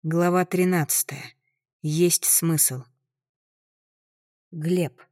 Глава 13. Есть смысл. Глеб.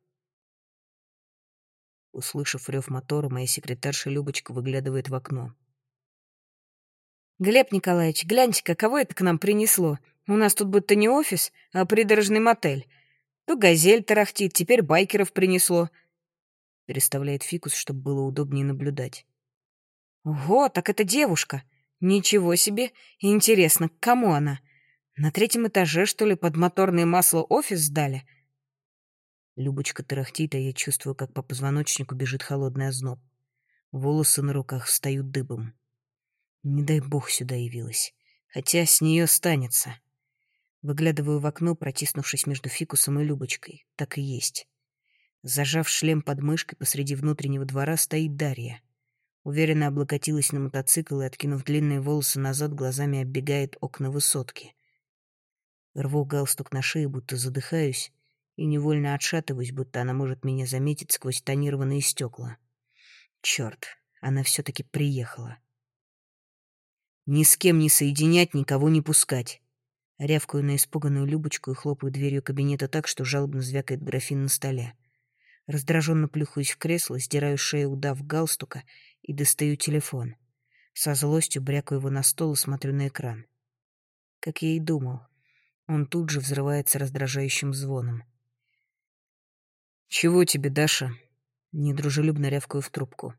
Услышав рев мотора, моя секретарша Любочка выглядывает в окно. «Глеб Николаевич, гляньте-ка, кого это к нам принесло? У нас тут будто не офис, а придорожный мотель. То газель тарахтит, теперь байкеров принесло», — переставляет фикус, чтобы было удобнее наблюдать. «Ого, так это девушка! Ничего себе! Интересно, к кому она? На 3-м этаже, что ли, под моторное масло офис сдали?» Любочка тарахтит, а я чувствую, как по позвоночнику бежит холодный озноб. Волосы на руках встают дыбом. Не дай бог сюда явилась. Хотя с нее станется. Выглядываю в окно, протиснувшись между фикусом и Любочкой. Так и есть. Зажав шлем под мышкой, посреди внутреннего двора стоит Дарья. Уверенно облокотилась на мотоцикл и, откинув длинные волосы назад, глазами оббегает окна высотки. Рву галстук на шее, будто задыхаюсь, и невольно отшатываюсь, будто она может меня заметить сквозь тонированные стекла. Черт, она все-таки приехала. Ни с кем не соединять, никого не пускать. Рявкаю на испуганную Любочку и хлопаю дверью кабинета так, что жалобно звякает графин на столе. Раздраженно плюхаюсь в кресло, сдираю с шеи удав галстука и достаю телефон. Со злостью брякаю его на стол и смотрю на экран. Как я и думал, он тут же взрывается раздражающим звоном. «Чего тебе, Даша?» Недружелюбно рявкаю в трубку.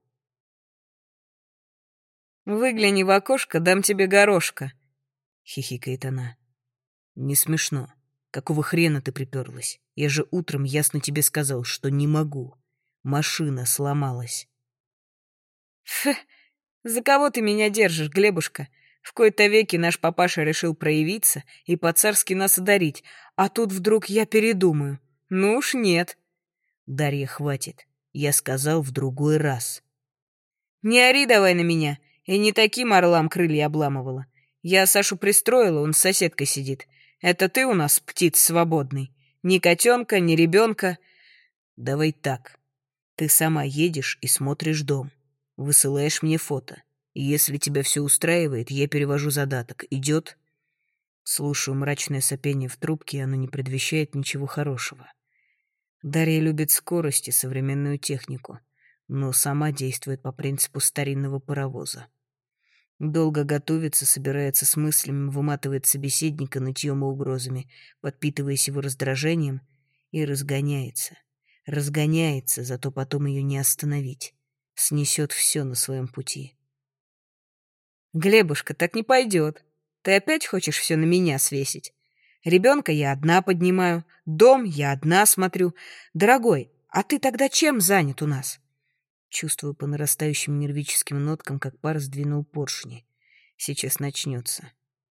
«Выгляни в окошко, дам тебе горошка», — хихикает она. «Не смешно. Какого хрена ты приперлась? Я же утром ясно тебе сказал, что не могу. Машина сломалась». «Фу, за кого ты меня держишь, Глебушка? В кои-то веки наш папаша решил проявиться и по-царски нас одарить, а тут вдруг я передумаю. Ну уж нет». «Дарья, хватит. Я сказал в другой раз». «Не ори давай на меня. И не таким орлам крылья обламывала. Я Сашу пристроила, он с соседкой сидит. Это ты у нас птиц свободный. Ни котенка, ни ребенка». «Давай так. Ты сама едешь и смотришь дом. Высылаешь мне фото. И если тебя все устраивает, я перевожу задаток. Идет?» Слушаю мрачное сопение в трубке, и оно не предвещает ничего хорошего. Дарья любит скорость и современную технику, но сама действует по принципу старинного паровоза. Долго готовится, собирается с мыслями, выматывает собеседника нытьем и угрозами, подпитываясь его раздражением, и разгоняется. Разгоняется, зато потом ее не остановить. Снесет все на своем пути. «Глебушка, так не пойдет. Ты опять хочешь все на меня свесить? Ребенка я одна поднимаю, дом я одна смотрю. Дорогой, а ты тогда чем занят у нас?» Чувствую по нарастающим нервическим ноткам, как пар сдвинул поршни. Сейчас начнется.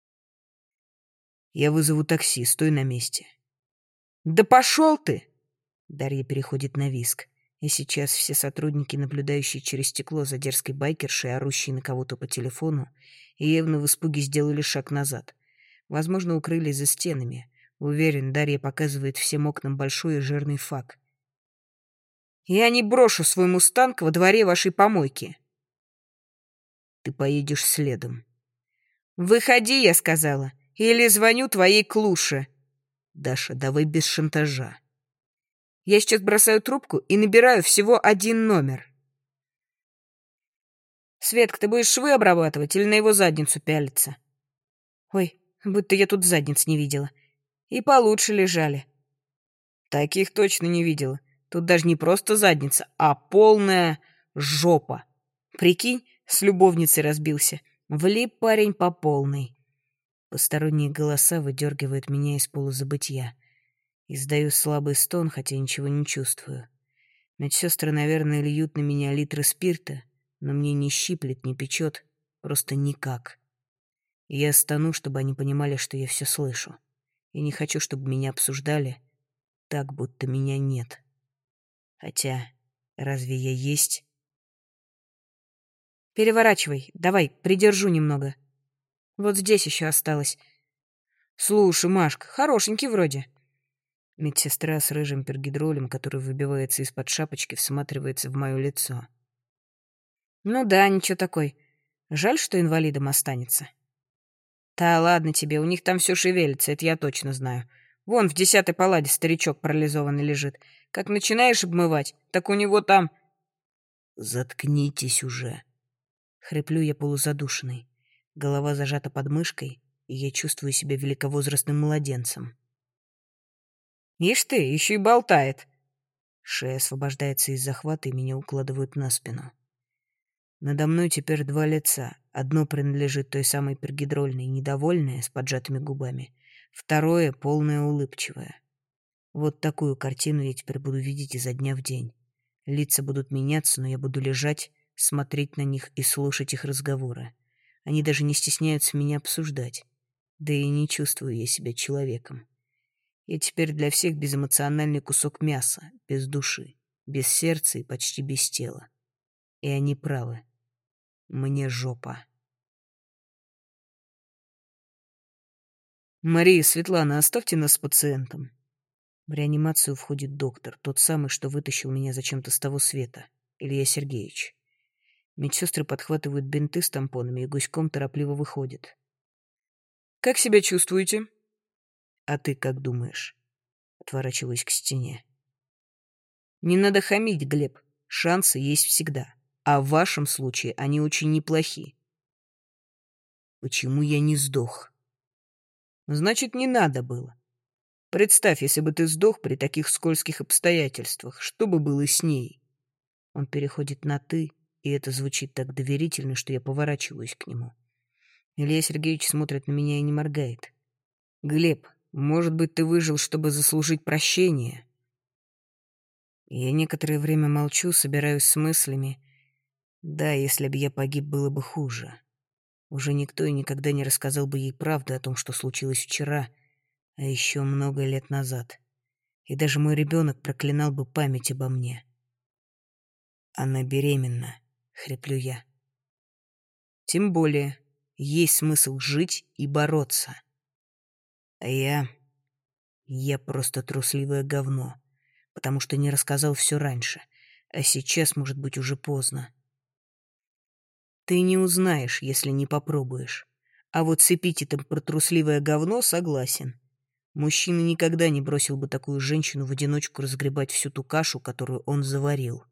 «Я вызову такси, стой на месте». «Да пошел ты!» Дарья переходит на визг. И сейчас все сотрудники, наблюдающие через стекло за дерзкой байкершей, орущей на кого-то по телефону, и явно в испуге сделали шаг назад. Возможно, укрылись за стенами. Уверен, Дарья показывает всем окнам большой и жирный фак. «Я не брошу свой мустанг во дворе вашей помойки». «Ты поедешь следом». «Выходи», — я сказала, — «или звоню твоей клуше». «Даша, давай без шантажа». «Я сейчас бросаю трубку и набираю всего один номер». «Светка, ты будешь швы обрабатывать или на его задницу пялиться?» «Ой, будто я тут задниц не видела. И получше лежали». «Таких точно не видела. Тут даже не просто задница, а полная жопа. Прикинь, с любовницей разбился. Влип парень по полной». Посторонние голоса выдергивают меня из полузабытия. Издаю слабый стон, хотя ничего не чувствую. Медсестры, наверное, льют на меня литры спирта, но мне не щиплет, не печет, просто никак. Я стану, чтобы они понимали, что я все слышу. И не хочу, чтобы меня обсуждали так, будто меня нет. Хотя, разве я есть? «Переворачивай, давай, придержу немного. Вот здесь еще осталось. Слушай, Машка, хорошенький вроде». Медсестра с рыжим пергидролем, который выбивается из-под шапочки, всматривается в мое лицо. «Ну да, ничего такой. Жаль, что инвалидом останется». Да ладно тебе, у них там все шевелится, это я точно знаю. Вон в 10-й палате старичок парализованный лежит. Как начинаешь обмывать, так у него там... Заткнитесь уже. Хриплю я полузадушенный. Голова зажата под мышкой, и я чувствую себя великовозрастным младенцем. Ишь ты, еще и болтает. Шея освобождается из захвата, и меня укладывают на спину. Надо мной теперь два лица. Одно принадлежит той самой пергидрольной, недовольное, с поджатыми губами. Второе — полное, улыбчивое. Вот такую картину я теперь буду видеть изо дня в день. Лица будут меняться, но я буду лежать, смотреть на них и слушать их разговоры. Они даже не стесняются меня обсуждать. Да и не чувствую я себя человеком. Я теперь для всех безэмоциональный кусок мяса, без души, без сердца и почти без тела. И они правы. Мне жопа. Мария, Светлана, оставьте нас с пациентом. В реанимацию входит доктор, тот самый, что вытащил меня зачем-то с того света, Илья Сергеевич. Медсестры подхватывают бинты с тампонами и гуськом торопливо выходят. Как себя чувствуете? А ты как думаешь? Отворачиваюсь к стене. Не надо хамить, Глеб. Шансы есть всегда. А в вашем случае они очень неплохи. Почему я не сдох? Значит, не надо было. Представь, если бы ты сдох при таких скользких обстоятельствах, что бы было с ней? Он переходит на «ты», и это звучит так доверительно, что я поворачиваюсь к нему. Илья Сергеевич смотрит на меня и не моргает. Глеб, может быть, ты выжил, чтобы заслужить прощение? Я некоторое время молчу, собираюсь с мыслями. Да, если бы я погиб, было бы хуже. Уже никто и никогда не рассказал бы ей правду о том, что случилось вчера, а еще много лет назад. И даже мой ребенок проклинал бы память обо мне. «Она беременна», — хриплю я. Тем более, есть смысл жить и бороться. А я просто трусливое говно, потому что не рассказал все раньше, а сейчас, может быть, уже поздно. Ты не узнаешь, если не попробуешь. А вот с эпитетом про трусливое говно согласен. Мужчина никогда не бросил бы такую женщину в одиночку разгребать всю ту кашу, которую он заварил.